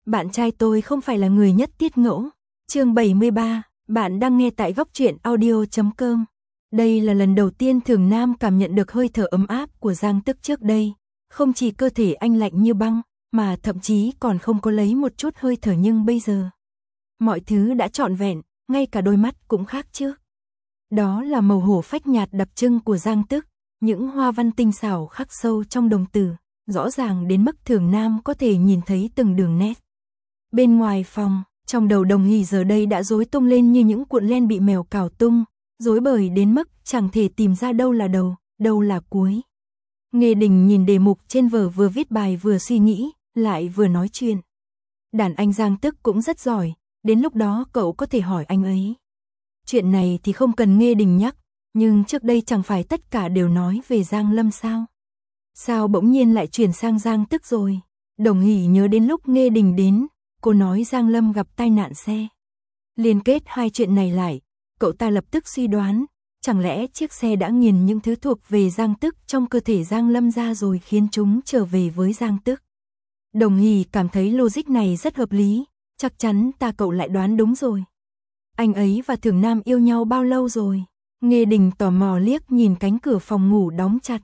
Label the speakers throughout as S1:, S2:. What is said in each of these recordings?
S1: bạn trai tôi không phải là người nhất tiết ngẫu. Chương 73, bạn đang nghe tại góc truyện audio.com. Đây là lần đầu tiên Thường Nam cảm nhận được hơi thở ấm áp của Giang Tức trước đây. Không chỉ cơ thể anh lạnh như băng, mà thậm chí còn không có lấy một chút hơi thở, nhưng bây giờ mọi thứ đã trọn vẹn, ngay cả đôi mắt cũng khác trước. Đó là màu hổ phách nhạt đặc trưng của Giang Tức, những hoa văn tinh xảo khắc sâu trong đồng tử, rõ ràng đến mức Thường Nam có thể nhìn thấy từng đường nét. Bên ngoài phòng, trong đầu Đồng Hỷ giờ đây đã rối tung lên như những cuộn len bị mèo cào tung, rối bời đến mức chẳng thể tìm ra đâu là đầu, đâu là cuối. Nghê Đình nhìn đề mục trên vở, vừa viết bài vừa suy nghĩ, lại vừa nói chuyện. Đàn anh Giang Tức cũng rất giỏi, đến lúc đó cậu có thể hỏi anh ấy. Chuyện này thì không cần Nghê Đình nhắc, nhưng trước đây chẳng phải tất cả đều nói về Giang Lâm sao? Sao bỗng nhiên lại chuyển sang Giang Tức rồi? Đồng Hỷ nhớ đến lúc Nghê Đình đến, cô nói Giang Lâm gặp tai nạn xe. Liên kết hai chuyện này lại, cậu ta lập tức suy đoán, chẳng lẽ chiếc xe đã nghiền những thứ thuộc về Giang Tức trong cơ thể Giang Lâm ra rồi khiến chúng trở về với Giang Tức. Đồng Hỷ cảm thấy logic này rất hợp lý, chắc chắn cậu lại đoán đúng rồi. Anh ấy và Thường Nam yêu nhau bao lâu rồi? Nghê Đình tò mò liếc nhìn cánh cửa phòng ngủ đóng chặt.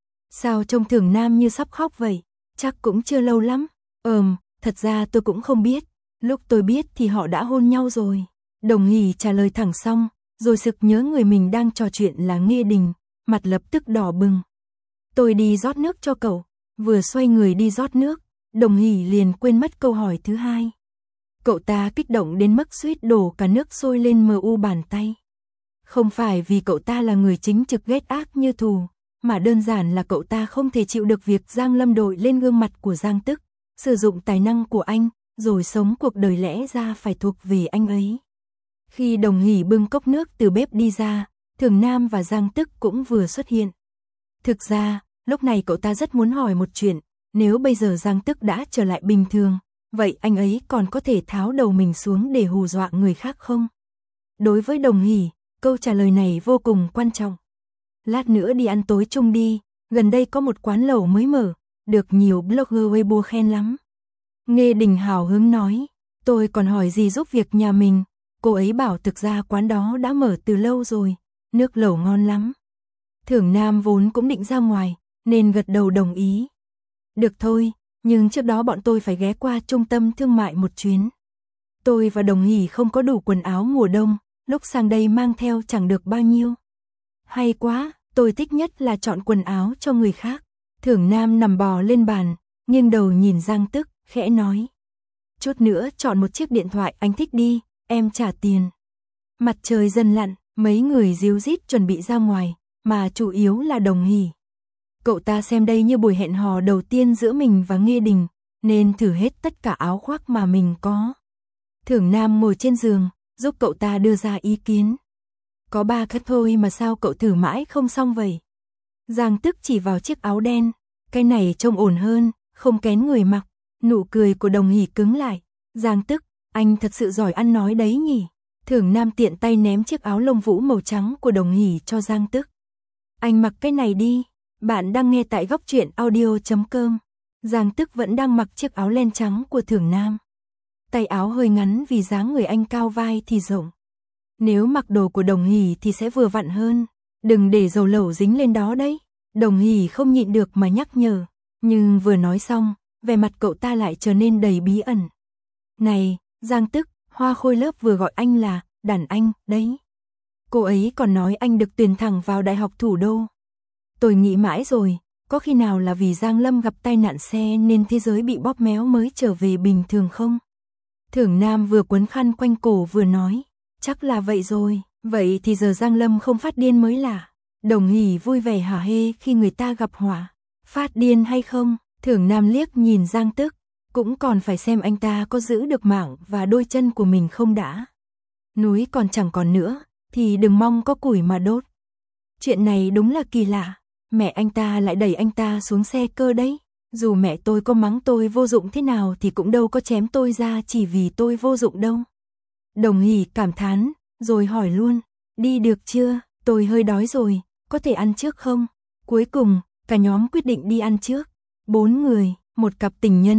S1: Sao trông Thường Nam như sắp khóc vậy? Chắc cũng chưa lâu lắm. Thật ra tôi cũng không biết. Lúc tôi biết thì họ đã hôn nhau rồi. Đồng Hỷ trả lời thẳng xong, rồi sực nhớ người mình đang trò chuyện là Nghê Đình, mặt lập tức đỏ bừng. Tôi đi rót nước cho cậu. Vừa xoay người đi rót nước, Đồng Hỷ liền quên mất câu hỏi thứ hai. Cậu ta kích động đến mức suýt đổ cả nước sôi lên mu bàn tay. Không phải vì cậu ta là người chính trực ghét ác như thù, mà đơn giản là cậu ta không thể chịu được việc Giang Lâm đội lên gương mặt của Giang Tức, sử dụng tài năng của anh, rồi sống cuộc đời lẽ ra phải thuộc về anh ấy. Khi Đồng Hỷ bưng cốc nước từ bếp đi ra, Thường Nam và Giang Tức cũng vừa xuất hiện. Thực ra, lúc này cậu ta rất muốn hỏi một chuyện, nếu bây giờ Giang Tức đã trở lại bình thường, vậy anh ấy còn có thể tháo đầu mình xuống để hù dọa người khác không? Đối với Đồng Hỷ, câu trả lời này vô cùng quan trọng. Lát nữa đi ăn tối chung đi, gần đây có một quán lẩu mới mở, được nhiều blogger Weibo khen lắm. Nghê Đình hào hứng nói, tôi còn hỏi gì giúp việc nhà mình, cô ấy bảo thực ra quán đó đã mở từ lâu rồi, nước lẩu ngon lắm. Thường Nam vốn cũng định ra ngoài, nên gật đầu đồng ý. Được thôi, nhưng trước đó bọn tôi phải ghé qua trung tâm thương mại một chuyến. Tôi và Đồng Hỷ không có đủ quần áo mùa đông, lúc sang đây mang theo chẳng được bao nhiêu. Hay quá, tôi thích nhất là chọn quần áo cho người khác. Thường Nam nằm bò lên bàn, nghiêng đầu nhìn Giang Tức, khẽ nói. Chút nữa chọn một chiếc điện thoại anh thích đi, em trả tiền. Mặt trời dần lặn, mấy người ríu rít chuẩn bị ra ngoài, mà chủ yếu là Đồng Hỷ. Cậu ta xem đây như buổi hẹn hò đầu tiên giữa mình và Nghê Đình, nên thử hết tất cả áo khoác mà mình có. Thường Nam ngồi trên giường, giúp cậu ta đưa ra ý kiến. Có 3 cắt thôi mà sao cậu thử mãi không xong vậy? Giang Tức chỉ vào chiếc áo đen, cái này trông ổn hơn, không kén người mặc. Nụ cười của Đồng Hỷ cứng lại. Giang Tức, anh thật sự giỏi ăn nói đấy nhỉ? Thường Nam tiện tay ném chiếc áo lông vũ màu trắng của Đồng Hỷ cho Giang Tức. Anh mặc cái này đi. Bạn đang nghe tại góc truyện audio.com. Giang Tức vẫn đang mặc chiếc áo len trắng của Thường Nam. Tay áo hơi ngắn vì dáng người anh cao vai thì rộng. Nếu mặc đồ của Đồng Hỷ thì sẽ vừa vặn hơn. Đừng để dầu lẩu dính lên đó đấy. Đồng Hỷ không nhịn được mà nhắc nhở. Nhưng vừa nói xong, vẻ mặt cậu ta lại trở nên đầy bí ẩn. Này, Giang Tức, Hoa Khôi lớp vừa gọi anh là đàn anh đấy. Cô ấy còn nói anh được tuyển thẳng vào Đại học Thủ đô. Tôi nghĩ mãi rồi, có khi nào là vì Giang Lâm gặp tai nạn xe nên thế giới bị bóp méo mới trở về bình thường không? Thường Nam vừa quấn khăn quanh cổ vừa nói, chắc là vậy rồi, vậy thì giờ Giang Lâm không phát điên mới lạ. Đồng Hỷ vui vẻ hả hê khi người ta gặp họa. Phát điên hay không? Thường Nam liếc nhìn Giang Tức, cũng còn phải xem anh ta có giữ được mạng và đôi chân của mình không đã. Núi còn chẳng còn nữa, thì đừng mong có củi mà đốt. Chuyện này đúng là kỳ lạ, mẹ anh ta lại đẩy anh ta xuống xe cơ đấy. Dù mẹ tôi có mắng tôi vô dụng thế nào thì cũng đâu có chém tôi ra chỉ vì tôi vô dụng đâu. Đồng Hỷ cảm thán, rồi hỏi luôn, đi được chưa, tôi hơi đói rồi, có thể ăn trước không? Cuối cùng, cả nhóm quyết định đi ăn trước. 4 người, một cặp tình nhân,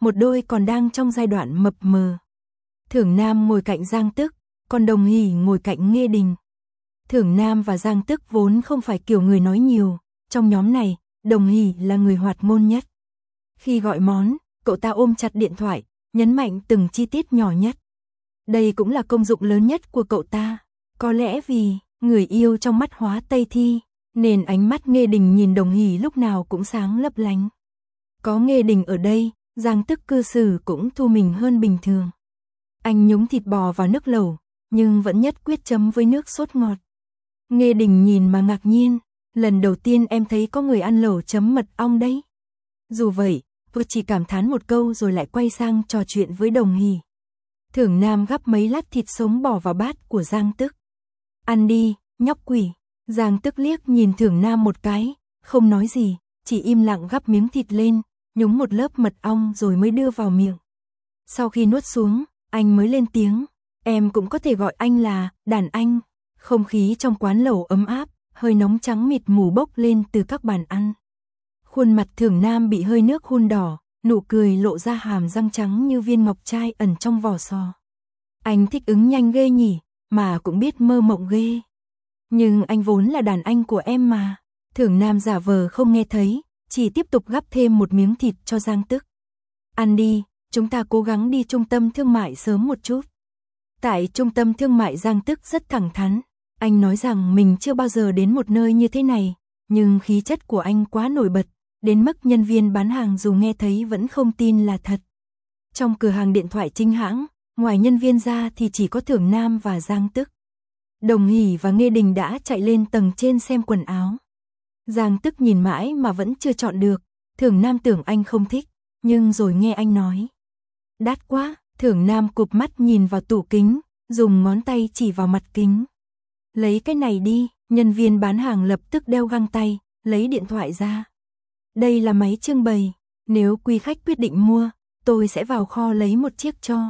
S1: một đôi còn đang trong giai đoạn mập mờ. Thưởng Nam ngồi cạnh Giang Tức, còn Đồng Hỷ ngồi cạnh Nghê Đình. Thưởng Nam và Giang Tức vốn không phải kiểu người nói nhiều, trong nhóm này, Đồng Hỷ là người hoạt ngôn nhất. Khi gọi món, cậu ta ôm chặt điện thoại, nhấn mạnh từng chi tiết nhỏ nhất. Đây cũng là công dụng lớn nhất của cậu ta. Có lẽ vì người yêu trong mắt Hóa Tây Thi, nên ánh mắt Nghê Đình nhìn Đồng Hỷ lúc nào cũng sáng lấp lánh. Có Nghê Đình ở đây, Giang Tức cư xử cũng thu mình hơn bình thường. Anh nhúng thịt bò vào nước lẩu, nhưng vẫn nhất quyết chấm với nước sốt ngọt. Nghê Đình nhìn mà ngạc nhiên, lần đầu tiên em thấy có người ăn lẩu chấm mật ong đấy. Dù vậy, cô chỉ cảm thán một câu rồi lại quay sang trò chuyện với Đồng Hỷ. Thưởng Nam gắp mấy lát thịt sống bỏ vào bát của Giang Tức. Ăn đi, nhóc quỷ. Giang Tức liếc nhìn Thưởng Nam một cái, không nói gì, chỉ im lặng gắp miếng thịt lên, nhúng một lớp mật ong rồi mới đưa vào miệng. Sau khi nuốt xuống, anh mới lên tiếng, em cũng có thể gọi anh là đàn anh. Không khí trong quán lẩu ấm áp, hơi nóng trắng mịt mù bốc lên từ các bàn ăn. Khuôn mặt Thưởng Nam bị hơi nước hun đỏ, nụ cười lộ ra hàm răng trắng như viên ngọc trai ẩn trong vỏ sò. Anh thích ứng nhanh ghê nhỉ, mà cũng biết mơ mộng ghê. Nhưng anh vốn là đàn anh của em mà. Thưởng Nam giả vờ không nghe thấy, chỉ tiếp tục gắp thêm một miếng thịt cho Giang Tức. Ăn đi, chúng ta cố gắng đi trung tâm thương mại sớm một chút. Tại trung tâm thương mại Giang Tức rất thẳng thắn. Anh nói rằng mình chưa bao giờ đến một nơi như thế này, nhưng khí chất của anh quá nổi bật, đến mức nhân viên bán hàng dù nghe thấy vẫn không tin là thật. Trong cửa hàng điện thoại chính hãng, ngoài nhân viên ra thì chỉ có Thưởng Nam và Giang Tức. Đồng Hỷ và Nghê Đình đã chạy lên tầng trên xem quần áo. Giang Tức nhìn mãi mà vẫn chưa chọn được, Thưởng Nam tưởng anh không thích, nhưng rồi nghe anh nói. Đắt quá, Thưởng Nam cụp mắt nhìn vào tủ kính, dùng ngón tay chỉ vào mặt kính. Lấy cái này đi, nhân viên bán hàng lập tức đeo găng tay, lấy điện thoại ra. Đây là máy trưng bày, nếu quý khách quyết định mua, tôi sẽ vào kho lấy một chiếc cho.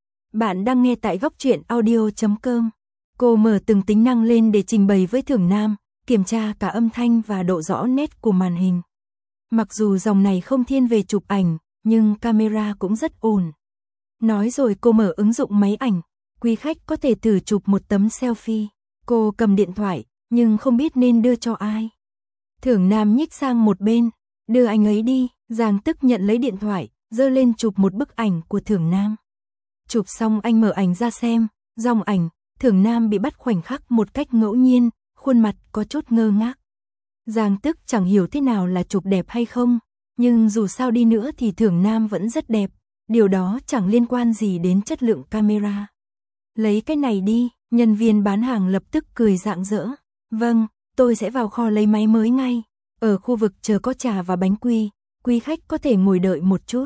S1: Bạn đang nghe tại Góc Truyện Audio.com. Cô mở từng tính năng lên để trình bày với Thưởng Nam, kiểm tra cả âm thanh và độ rõ nét của màn hình. Mặc dù dòng này không thiên về chụp ảnh, nhưng camera cũng rất ổn. Nói rồi cô mở ứng dụng máy ảnh, quý khách có thể thử chụp một tấm selfie. Cô cầm điện thoại, nhưng không biết nên đưa cho ai. Thưởng Nam nhích sang một bên, đưa anh ấy đi. Giang Tức nhận lấy điện thoại, giơ lên chụp một bức ảnh của Thưởng Nam. Chụp xong anh mở ảnh ra xem, dòng ảnh, Thưởng Nam bị bắt khoảnh khắc một cách ngẫu nhiên, khuôn mặt có chút ngơ ngác. Giang Tức chẳng hiểu thế nào là chụp đẹp hay không, nhưng dù sao đi nữa thì Thưởng Nam vẫn rất đẹp, điều đó chẳng liên quan gì đến chất lượng camera. Lấy cái này đi, nhân viên bán hàng lập tức cười rạng rỡ. Vâng, tôi sẽ vào kho lấy máy mới ngay. Ở khu vực chờ có trà và bánh quy, quý khách có thể ngồi đợi một chút.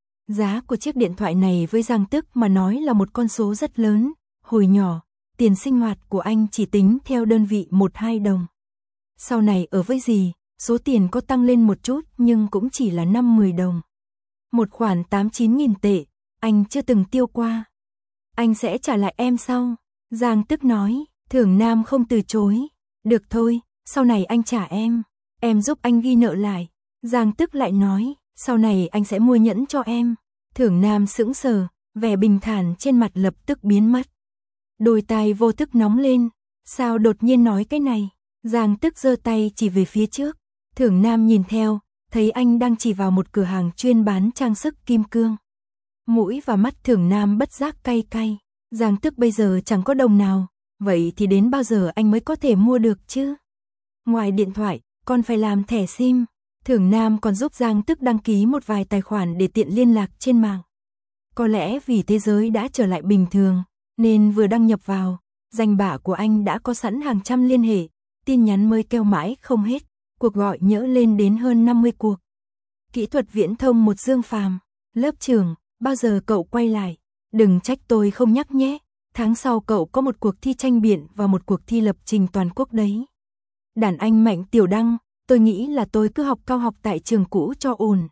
S1: Giá của chiếc điện thoại này với Giang Tức mà nói là một con số rất lớn. Hồi nhỏ, tiền sinh hoạt của anh chỉ tính theo đơn vị 1-2 đồng. Sau này ở với dì, số tiền có tăng lên một chút nhưng cũng chỉ là 5-10 đồng. Một khoản 8-9 nghìn tệ, anh chưa từng tiêu qua. Anh sẽ trả lại em sau. Giang Tức nói. Thưởng Nam không từ chối. Được thôi, sau này anh trả em giúp anh ghi nợ lại. Giang Tức lại nói, sau này anh sẽ mua nhẫn cho em. Thưởng Nam sững sờ, vẻ bình thản trên mặt lập tức biến mất. Đôi tai vô thức nóng lên, sao đột nhiên nói cái này? Giang Tức giơ tay chỉ về phía trước. Thưởng Nam nhìn theo, thấy anh đang chỉ vào một cửa hàng chuyên bán trang sức kim cương. Mũi và mắt Thưởng Nam bất giác cay cay. Giang Tức bây giờ chẳng có đồng nào, vậy thì đến bao giờ anh mới có thể mua được chứ? Ngoài điện thoại, còn phải làm thẻ SIM. Thưởng Nam còn giúp Giang Tức đăng ký một vài tài khoản để tiện liên lạc trên mạng. Có lẽ vì thế giới đã trở lại bình thường, nên vừa đăng nhập vào, danh bạ của anh đã có sẵn hàng trăm liên hệ, tin nhắn mới kêu mãi không hết, cuộc gọi nhỡ lên đến hơn 50 cuộc. Kỹ thuật viễn thông một Dương Phàm, lớp trưởng, bao giờ cậu quay lại? Đừng trách tôi không nhắc nhé, tháng sau cậu có một cuộc thi tranh biện và một cuộc thi lập trình toàn quốc đấy. Đàn anh Mạnh Tiểu Đăng, tôi nghĩ là tôi cứ học cao học tại trường cũ cho ổn.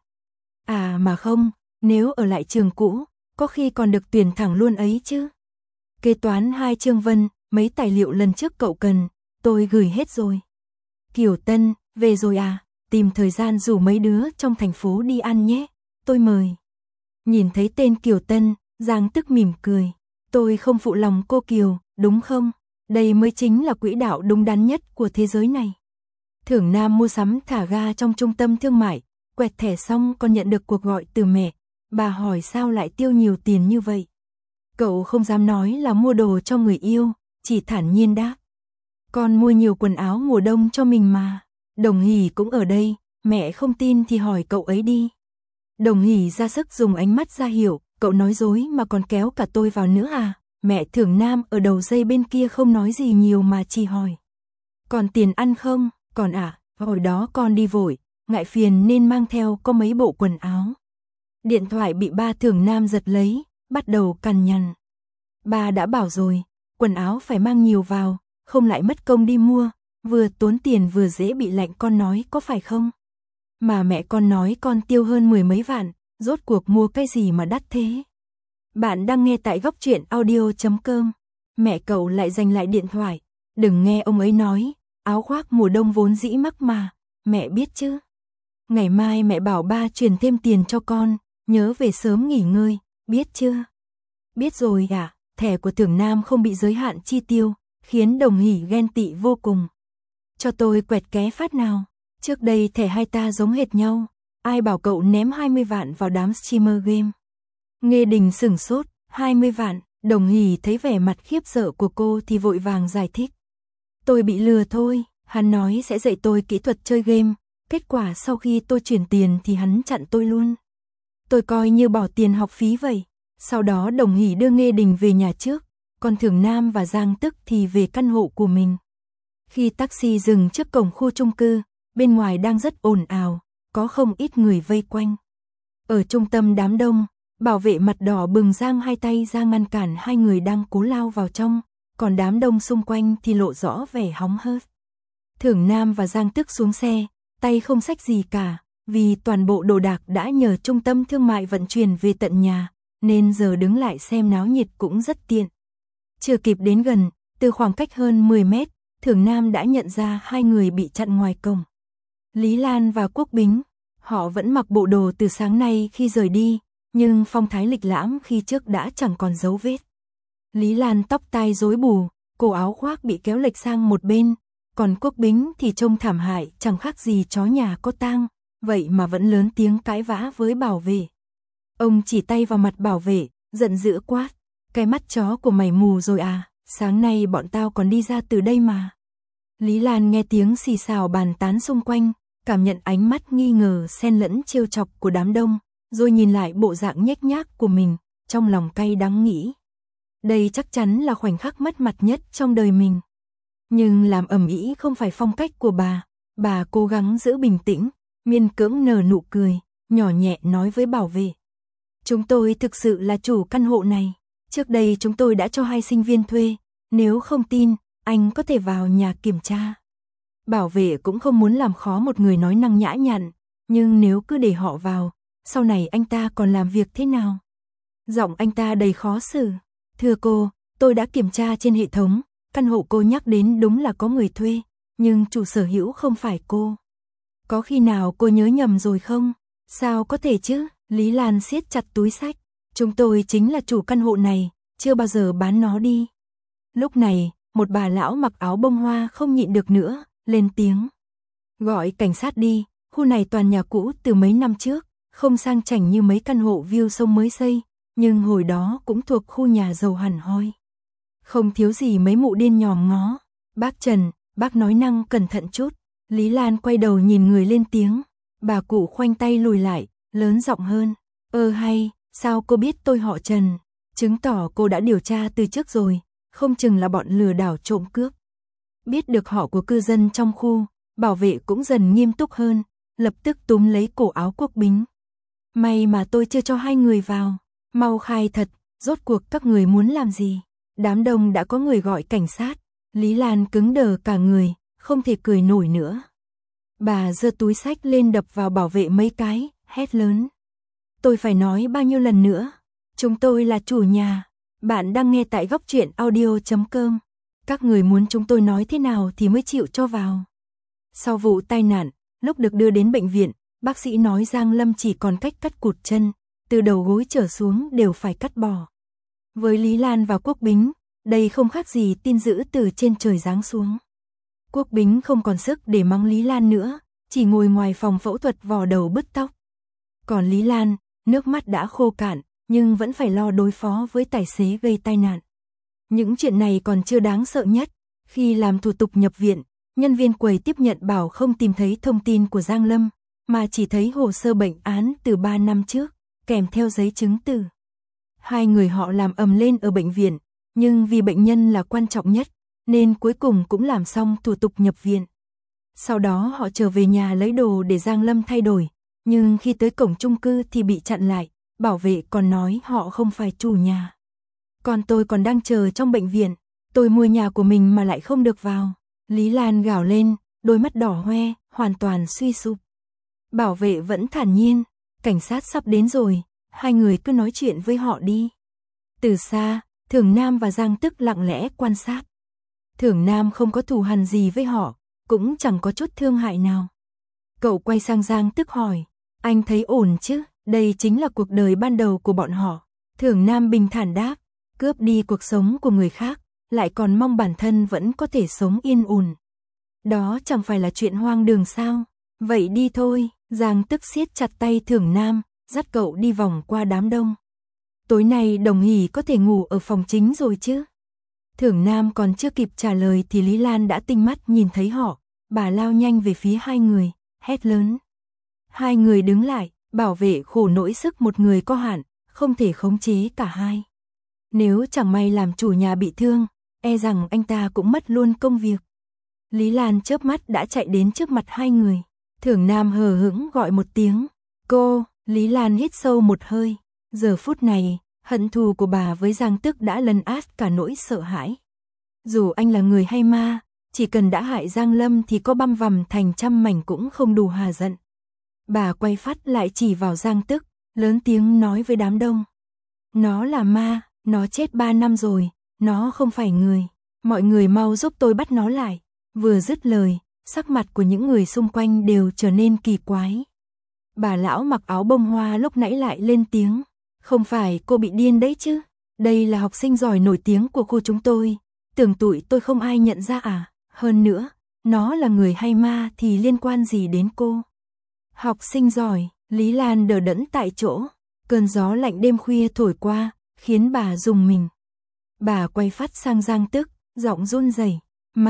S1: À mà không, nếu ở lại trường cũ, có khi còn được tuyển thẳng luôn ấy chứ. Kế toán 2 Trương Vân, mấy tài liệu lần trước cậu cần, tôi gửi hết rồi. Kiều Tân, về rồi à, tìm thời gian rủ mấy đứa trong thành phố đi ăn nhé, tôi mời. Nhìn thấy tên Kiều Tân, Giang Tức mỉm cười. Tôi không phụ lòng cô Kiều, đúng không? Đây mới chính là quỹ đạo đúng đắn nhất của thế giới này. Thưởng Nam mua sắm thả ga trong trung tâm thương mại, quẹt thẻ xong còn nhận được cuộc gọi từ mẹ. Bà hỏi sao lại tiêu nhiều tiền như vậy. Cậu không dám nói là mua đồ cho người yêu, chỉ thản nhiên đáp. Con mua nhiều quần áo mùa đông cho mình mà. Đồng Hỷ cũng ở đây, mẹ không tin thì hỏi cậu ấy đi. Đồng Hỷ ra sức dùng ánh mắt ra hiệu, cậu nói dối mà còn kéo cả tôi vào nữa à? Mẹ Thưởng Nam ở đầu dây bên kia không nói gì nhiều mà chỉ hỏi. Còn tiền ăn không? Còn à, hồi đó con đi vội, ngại phiền nên mang theo có mấy bộ quần áo. Điện thoại bị ba Thưởng Nam giật lấy, bắt đầu cằn nhằn. Ba đã bảo rồi, quần áo phải mang nhiều vào, không lại mất công đi mua, vừa tốn tiền vừa dễ bị lạnh, con nói có phải không? Mà mẹ con nói con tiêu hơn 10 mấy vạn, rốt cuộc mua cái gì mà đắt thế? Bạn đang nghe tại góc truyện audio.com. Mẹ cậu lại giành lại điện thoại, đừng nghe ông ấy nói, áo khoác mùa đông vốn dĩ mắc mà, mẹ biết chứ. Ngày mai mẹ bảo ba chuyển thêm tiền cho con, nhớ về sớm nghỉ ngơi, biết chưa? Biết rồi à, thẻ của Thưởng Nam không bị giới hạn chi tiêu, khiến Đồng Hỷ ghen tị vô cùng. Cho tôi quẹt ké phát nào, trước đây thẻ hai ta giống hệt nhau, ai bảo cậu ném 20 vạn vào đám streamer game. Nghê Đình sửng sốt, 20 vạn, Đồng Hỷ thấy vẻ mặt khiếp sợ của cô thì vội vàng giải thích. Tôi bị lừa thôi, hắn nói sẽ dạy tôi kỹ thuật chơi game, kết quả sau khi tôi chuyển tiền thì hắn chặn tôi luôn. Tôi coi như bỏ tiền học phí vậy. Sau đó Đồng Hỷ đưa Nghê Đình về nhà trước, còn Thưởng Nam và Giang Tức thì về căn hộ của mình. Khi taxi dừng trước cổng khu chung cư, bên ngoài đang rất ồn ào, có không ít người vây quanh. Ở trung tâm đám đông, bảo vệ mặt đỏ bừng giang hai tay ra ngăn cản hai người đang cố lao vào trong, còn đám đông xung quanh thì lộ rõ vẻ hóng hớt. Thưởng Nam và Giang Tức xuống xe, tay không xách gì cả, vì toàn bộ đồ đạc đã nhờ trung tâm thương mại vận chuyển về tận nhà, nên giờ đứng lại xem náo nhiệt cũng rất tiện. Chưa kịp đến gần, từ khoảng cách hơn 10 mét, Thưởng Nam đã nhận ra hai người bị chặn ngoài cổng. Lý Lan và Quốc Bính, họ vẫn mặc bộ đồ từ sáng nay khi rời đi, nhưng phong thái lịch lãm khi trước đã chẳng còn dấu vết. Lý Lan tóc tai rối bù, cổ áo khoác bị kéo lệch sang một bên, còn Quốc Bính thì trông thảm hại, chẳng khác gì chó nhà có tang, vậy mà vẫn lớn tiếng cãi vã với bảo vệ. Ông chỉ tay vào mặt bảo vệ, giận dữ quát, cái mắt chó của mày mù rồi à, sáng nay bọn tao còn đi ra từ đây mà. Lý Lan nghe tiếng xì xào bàn tán xung quanh, cảm nhận ánh mắt nghi ngờ xen lẫn trêu chọc của đám đông, rồi nhìn lại bộ dạng nhếch nhác của mình, trong lòng cay đắng nghĩ. Đây chắc chắn là khoảnh khắc mất mặt nhất trong đời mình. Nhưng làm ầm ĩ không phải phong cách của bà cố gắng giữ bình tĩnh, miễn cưỡng nở nụ cười, nhỏ nhẹ nói với bảo vệ. Chúng tôi thực sự là chủ căn hộ này, trước đây chúng tôi đã cho 2 sinh viên thuê, nếu không tin, anh có thể vào nhà kiểm tra. Bảo vệ cũng không muốn làm khó một người nói năng nhã nhặn, nhưng nếu cứ để họ vào, sau này anh ta còn làm việc thế nào? Giọng anh ta đầy khó xử. Thưa cô, tôi đã kiểm tra trên hệ thống, căn hộ cô nhắc đến đúng là có người thuê, nhưng chủ sở hữu không phải cô. Có khi nào cô nhớ nhầm rồi không? Sao có thể chứ? Lý Lan siết chặt túi xách. Chúng tôi chính là chủ căn hộ này, chưa bao giờ bán nó đi. Lúc này, một bà lão mặc áo bông hoa không nhịn được nữa, lên tiếng. Gọi cảnh sát đi, khu này toàn nhà cũ từ mấy năm trước, không sang chảnh như mấy căn hộ view sông mới xây, nhưng hồi đó cũng thuộc khu nhà giàu hẳn hoi. Không thiếu gì mấy mụ điên nhòm ngó. Bác Trần, bác nói năng cẩn thận chút. Lý Lan quay đầu nhìn người lên tiếng. Bà cụ khoanh tay lùi lại, lớn giọng hơn. Hay, sao cô biết tôi họ Trần? Chứng tỏ cô đã điều tra từ trước rồi, không chừng là bọn lừa đảo trộm cướp. Biết được họ của cư dân trong khu, bảo vệ cũng dần nghiêm túc hơn, lập tức túm lấy cổ áo Quốc Bính. May mà tôi chưa cho hai người vào, mau khai thật, rốt cuộc các người muốn làm gì? Đám đông đã có người gọi cảnh sát, Lý Lan cứng đờ cả người, không thể cười nổi nữa. Bà giơ túi xách lên đập vào bảo vệ mấy cái, hét lớn. Tôi phải nói bao nhiêu lần nữa, chúng tôi là chủ nhà. Bạn đang nghe tại góc truyện audio.com. Các người muốn chúng tôi nói thế nào thì mới chịu cho vào. Sau vụ tai nạn, lúc được đưa đến bệnh viện, bác sĩ nói Giang Lâm chỉ còn cách cắt cụt chân, từ đầu gối trở xuống đều phải cắt bỏ. Với Lý Lan và Quốc Bính, đây không khác gì tin dữ từ trên trời giáng xuống. Quốc Bính không còn sức để mắng Lý Lan nữa, chỉ ngồi ngoài phòng phẫu thuật vò đầu bứt tóc. Còn Lý Lan, nước mắt đã khô cạn, nhưng vẫn phải lo đối phó với tài xế gây tai nạn. Những chuyện này còn chưa đáng sợ nhất. Khi làm thủ tục nhập viện, nhân viên quầy tiếp nhận bảo không tìm thấy thông tin của Giang Lâm, mà chỉ thấy hồ sơ bệnh án từ 3 năm trước, kèm theo giấy chứng từ. Hai người họ làm ầm lên ở bệnh viện, nhưng vì bệnh nhân là quan trọng nhất, nên cuối cùng cũng làm xong thủ tục nhập viện. Sau đó họ trở về nhà lấy đồ để Giang Lâm thay đổi, nhưng khi tới cổng chung cư thì bị chặn lại, bảo vệ còn nói họ không phải chủ nhà. Còn tôi còn đang chờ trong bệnh viện, tôi mua nhà của mình mà lại không được vào. Lý Lan gào lên, đôi mắt đỏ hoe, hoàn toàn suy sụp. Bảo vệ vẫn thản nhiên, cảnh sát sắp đến rồi, hai người cứ nói chuyện với họ đi. Từ xa, Thưởng Nam và Giang Tức lặng lẽ quan sát. Thưởng Nam không có thù hằn gì với họ, cũng chẳng có chút thương hại nào. Cậu quay sang Giang Tức hỏi, anh thấy ổn chứ, đây chính là cuộc đời ban đầu của bọn họ. Thưởng Nam bình thản đáp, cướp đi cuộc sống của người khác, lại còn mong bản thân vẫn có thể sống yên ổn. Đó chẳng phải là chuyện hoang đường sao? Vậy đi thôi. Giang Tức siết chặt tay Thưởng Nam, dắt cậu đi vòng qua đám đông. Tối nay Đồng Hỷ có thể ngủ ở phòng chính rồi chứ? Thưởng Nam còn chưa kịp trả lời thì Lý Lan đã tinh mắt nhìn thấy họ, bà lao nhanh về phía hai người, hét lớn. Hai người đứng lại, bảo vệ khổ nỗi sức một người có hạn, không thể khống chế cả hai. Nếu chẳng may làm chủ nhà bị thương, e rằng anh ta cũng mất luôn công việc. Lý Lan chớp mắt đã chạy đến trước mặt hai người. Thưởng Nam hờ hững gọi một tiếng, cô. Lý Lan hít sâu một hơi. Giờ phút này, hận thù của bà với Giang Tức đã lấn át cả nỗi sợ hãi. Dù anh là người hay ma, chỉ cần đã hại Giang Lâm thì có băm vằm thành trăm mảnh cũng không đủ hà giận. Bà quay phát lại chỉ vào Giang Tức, lớn tiếng nói với đám đông. Nó là ma, nó chết 3 năm rồi, nó không phải người. Mọi người mau giúp tôi bắt nó lại. Vừa dứt lời, sắc mặt của những người xung quanh đều trở nên kỳ quái. Bà lão mặc áo bông hoa lúc nãy lại lên tiếng. Không phải cô bị điên đấy chứ? Đây là học sinh giỏi nổi tiếng của khu chúng tôi. Tưởng tụi tôi không ai nhận ra à? Hơn nữa, nó là người hay ma thì liên quan gì đến cô? Học sinh giỏi, Lý Lan đờ đẫn tại chỗ. Cơn gió lạnh đêm khuya thổi qua, khiến bà rùng mình. Bà quay phát sang Giang Tức, giọng run rẩy.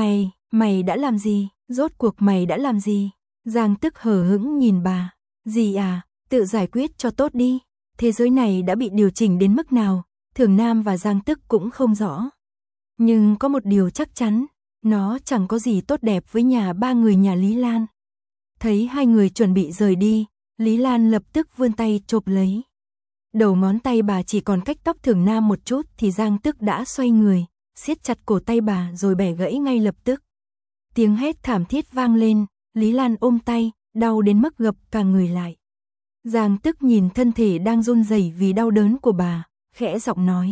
S1: Mày đã làm gì? Rốt cuộc mày đã làm gì? Giang Tức hờ hững nhìn bà. Gì à? Tự giải quyết cho tốt đi. Thế giới này đã bị điều chỉnh đến mức nào? Thưởng Nam và Giang Tức cũng không rõ. Nhưng có một điều chắc chắn, nó chẳng có gì tốt đẹp với nhà ba người nhà Lý Lan. Thấy hai người chuẩn bị rời đi, Lý Lan lập tức vươn tay chộp lấy. Đầu ngón tay bà chỉ còn cách tóc Thưởng Nam một chút thì Giang Tức đã xoay người, siết chặt cổ tay bà rồi bẻ gãy ngay lập tức. Tiếng hét thảm thiết vang lên, Lý Lan ôm tay, đau đến mức gập cả người lại. Giang Tức nhìn thân thể đang run rẩy vì đau đớn của bà, khẽ giọng nói.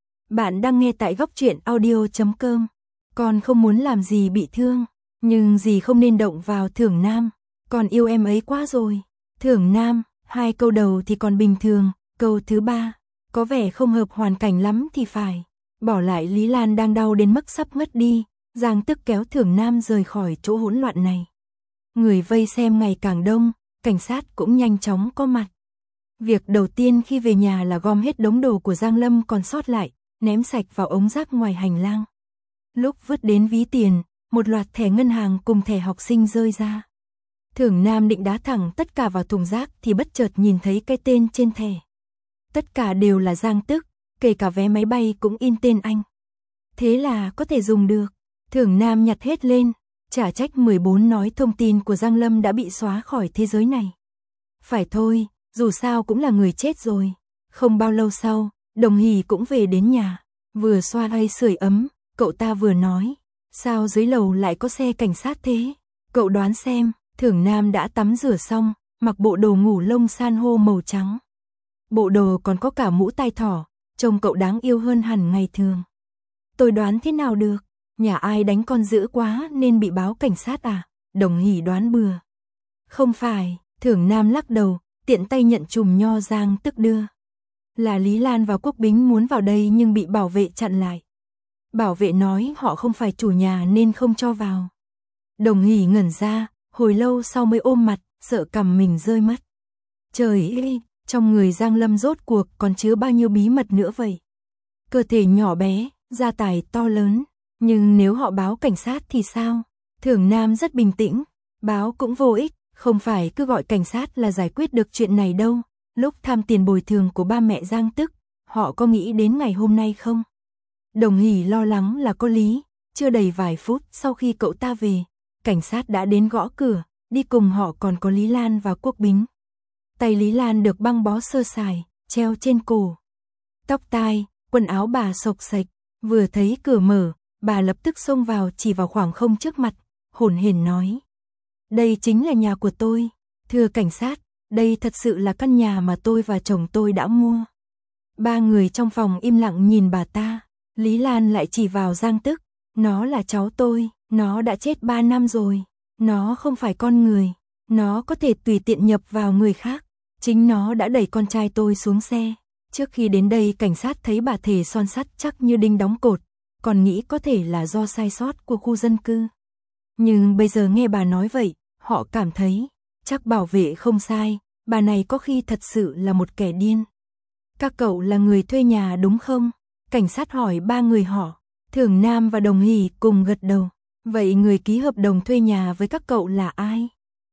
S1: Bạn đang nghe tại Góc Truyện Audio.com. Con không muốn làm dì bị thương, nhưng dì không nên động vào Thưởng Nam. Con yêu em ấy quá rồi. Thưởng Nam, hai câu đầu thì còn bình thường, câu thứ ba, có vẻ không hợp hoàn cảnh lắm thì phải. Bỏ lại Lý Lan đang đau đến mức sắp ngất đi, Giang Tức kéo Thưởng Nam rời khỏi chỗ hỗn loạn này. Người vây xem ngày càng đông, cảnh sát cũng nhanh chóng có mặt. Việc đầu tiên khi về nhà là gom hết đống đồ của Giang Lâm còn sót lại, ném sạch vào ống rác ngoài hành lang. Lúc vứt đến ví tiền, một loạt thẻ ngân hàng cùng thẻ học sinh rơi ra. Thưởng Nam định đá thẳng tất cả vào thùng rác thì bất chợt nhìn thấy cái tên trên thẻ. Tất cả đều là Giang Tức, kể cả vé máy bay cũng in tên anh. Thế là có thể dùng được. Thưởng Nam nhặt hết lên, chả trách 14 nói thông tin của Giang Lâm đã bị xóa khỏi thế giới này. Phải thôi, dù sao cũng là người chết rồi. Không bao lâu sau, Đồng Hỷ cũng về đến nhà. Vừa xoa hay sưởi ấm, cậu ta vừa nói. Sao dưới lầu lại có xe cảnh sát thế? Cậu đoán xem. Thưởng Nam đã tắm rửa xong, mặc bộ đồ ngủ lông san hô màu trắng. Bộ đồ còn có cả mũ tai thỏ, trông cậu đáng yêu hơn hẳn ngày thường. Tôi đoán thế nào được? Nhà ai đánh con dữ quá nên bị báo cảnh sát à? Đồng Hỷ đoán bừa. Không phải, Thưởng Nam lắc đầu, tiện tay nhận chùm nho Giang Tức đưa. Là Lý Lan và Quốc Bính muốn vào đây nhưng bị bảo vệ chặn lại. Bảo vệ nói họ không phải chủ nhà nên không cho vào. Đồng Hỷ ngẩn ra, hồi lâu sau mới ôm mặt, sợ cằm mình rơi mất. Trời ơi, trong người Giang Lâm rốt cuộc còn chứa bao nhiêu bí mật nữa vậy? Cơ thể nhỏ bé, gia tài to lớn, nhưng nếu họ báo cảnh sát thì sao? Thưởng Nam rất bình tĩnh, báo cũng vô ích, không phải cứ gọi cảnh sát là giải quyết được chuyện này đâu. Lúc tham tiền bồi thường của ba mẹ Giang Tức, họ có nghĩ đến ngày hôm nay không? Đồng Hỷ lo lắng là có lý, chưa đầy vài phút sau khi cậu ta về, cảnh sát đã đến gõ cửa, đi cùng họ còn có Lý Lan và Quốc Bính. Tay Lý Lan được băng bó sơ sài, treo trên cổ. Tóc tai, quần áo bà xộc xệch, vừa thấy cửa mở, bà lập tức xông vào chỉ vào khoảng không trước mặt, hổn hển nói. Đây chính là nhà của tôi, thưa cảnh sát, đây thật sự là căn nhà mà tôi và chồng tôi đã mua. Ba người trong phòng im lặng nhìn bà ta, Lý Lan lại chỉ vào Giang Tức, nó là cháu tôi, nó đã chết 3 năm rồi, nó không phải con người, nó có thể tùy tiện nhập vào người khác, chính nó đã đẩy con trai tôi xuống xe. Trước khi đến đây cảnh sát thấy bà thề son sắt chắc như đinh đóng cột, còn nghĩ có thể là do sai sót của khu dân cư. Nhưng bây giờ nghe bà nói vậy, họ cảm thấy, chắc bảo vệ không sai, bà này có khi thật sự là một kẻ điên. Các cậu là người thuê nhà đúng không? Cảnh sát hỏi ba người họ, Thưởng Nam và Đồng Hỷ cùng gật đầu. Vậy người ký hợp đồng thuê nhà với các cậu là ai?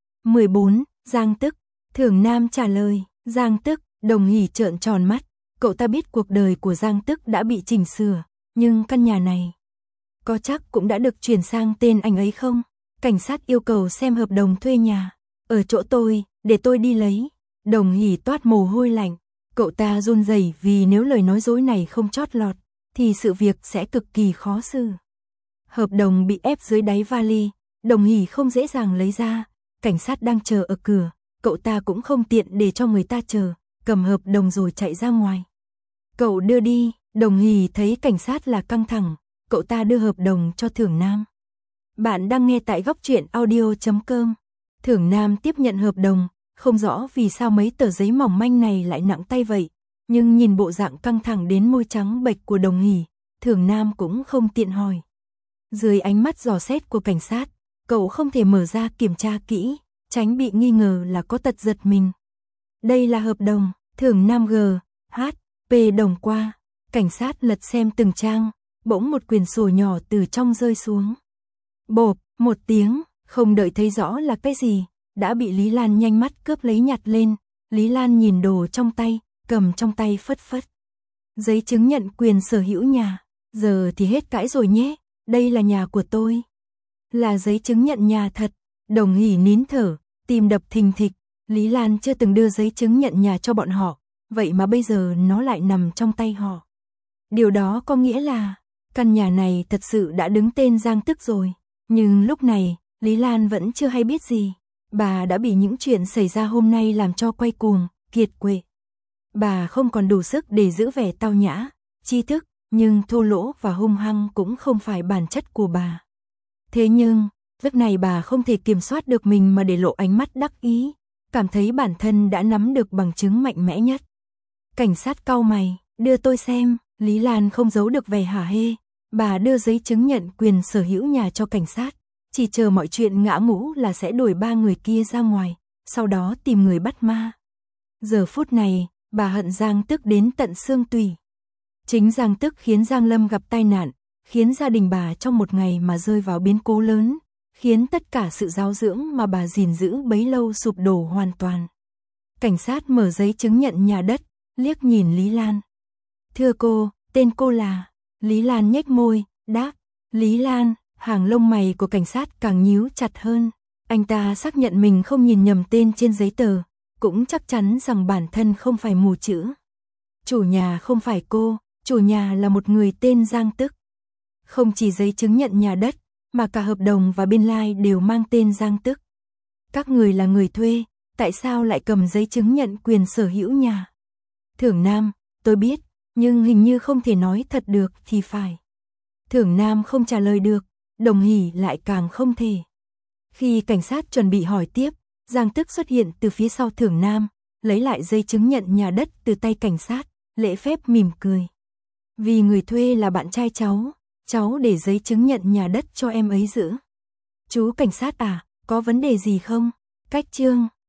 S1: 14. Giang Tức. Thưởng Nam trả lời, Giang Tức. Đồng Hỷ trợn tròn mắt, cậu ta biết cuộc đời của Giang Tức đã bị chỉnh sửa, nhưng căn nhà này có chắc cũng đã được chuyển sang tên anh ấy không? Cảnh sát yêu cầu xem hợp đồng thuê nhà. Ở chỗ tôi, để tôi đi lấy. Đồng Hỷ toát mồ hôi lạnh, cậu ta run rẩy vì nếu lời nói dối này không chót lọt, thì sự việc sẽ cực kỳ khó xử. Hợp đồng bị ép dưới đáy vali, Đồng Hỷ không dễ dàng lấy ra, cảnh sát đang chờ ở cửa, cậu ta cũng không tiện để cho người ta chờ, cầm hợp đồng rồi chạy ra ngoài. Cậu đưa đi, Đồng Hỷ thấy cảnh sát là căng thẳng, cậu ta đưa hợp đồng cho Thưởng Nam. Bạn đang nghe tại góc truyện audio.com. Thưởng Nam tiếp nhận hợp đồng, không rõ vì sao mấy tờ giấy mỏng manh này lại nặng tay vậy, nhưng nhìn bộ dạng căng thẳng đến môi trắng bệch của Đồng Hỷ, Thưởng Nam cũng không tiện hỏi. Dưới ánh mắt dò xét của cảnh sát, cậu không thể mở ra kiểm tra kỹ, tránh bị nghi ngờ là có tật giật mình. Đây là hợp đồng, Thưởng Nam P đồng qua, cảnh sát lật xem từng trang, bỗng một quyển sổ nhỏ từ trong rơi xuống. Bộp, một tiếng, không đợi thấy rõ là cái gì, đã bị Lý Lan nhanh mắt cướp lấy nhặt lên. Lý Lan nhìn đồ trong tay, cầm trong tay phất phất. Giấy chứng nhận quyền sở hữu nhà, giờ thì hết cãi rồi nhé, đây là nhà của tôi. Là giấy chứng nhận nhà thật. Đồng Hỷ nín thở, tim đập thình thịch, Lý Lan chưa từng đưa giấy chứng nhận nhà cho bọn họ, vậy mà bây giờ nó lại nằm trong tay họ. Điều đó có nghĩa là, căn nhà này thật sự đã đứng tên Giang Tức rồi, nhưng lúc này, Lý Lan vẫn chưa hay biết gì. Bà đã bị những chuyện xảy ra hôm nay làm cho quay cuồng, kiệt quệ. Bà không còn đủ sức để giữ vẻ tao nhã, tri thức, nhưng thô lỗ và hung hăng cũng không phải bản chất của bà. Thế nhưng, lúc này bà không thể kiểm soát được mình mà để lộ ánh mắt đắc ý, cảm thấy bản thân đã nắm được bằng chứng mạnh mẽ nhất. Cảnh sát cau mày, đưa tôi xem. Lý Lan không giấu được vẻ hả hê, bà đưa giấy chứng nhận quyền sở hữu nhà cho cảnh sát, chỉ chờ mọi chuyện ngã ngũ là sẽ đuổi ba người kia ra ngoài, sau đó tìm người bắt ma. Giờ phút này, bà hận Giang Tức đến tận xương tủy. Chính Giang Tức khiến Giang Lâm gặp tai nạn, khiến gia đình bà trong một ngày mà rơi vào biến cố lớn, khiến tất cả sự giáo dưỡng mà bà gìn giữ bấy lâu sụp đổ hoàn toàn. Cảnh sát mở giấy chứng nhận nhà đất, liếc nhìn Lý Lan. Thưa cô, tên cô là... Lý Lan nhếch môi, đáp. Lý Lan, hàng lông mày của cảnh sát càng nhíu chặt hơn. Anh ta xác nhận mình không nhìn nhầm tên trên giấy tờ, cũng chắc chắn rằng bản thân không phải mù chữ. Chủ nhà không phải cô, chủ nhà là một người tên Giang Tức. Không chỉ giấy chứng nhận nhà đất, mà cả hợp đồng và biên lai đều mang tên Giang Tức. Các người là người thuê, tại sao lại cầm giấy chứng nhận quyền sở hữu nhà? Thưởng Nam, tôi biết, nhưng hình như không thể nói thật được thì phải. Thưởng Nam không trả lời được, Đồng Hỷ lại càng không thể. Khi cảnh sát chuẩn bị hỏi tiếp, Giang Tức xuất hiện từ phía sau Thưởng Nam, lấy lại giấy chứng nhận nhà đất từ tay cảnh sát, lễ phép mỉm cười. Vì người thuê là bạn trai cháu để giấy chứng nhận nhà đất cho em ấy giữ. Chú cảnh sát à, có vấn đề gì không? Cách Trương,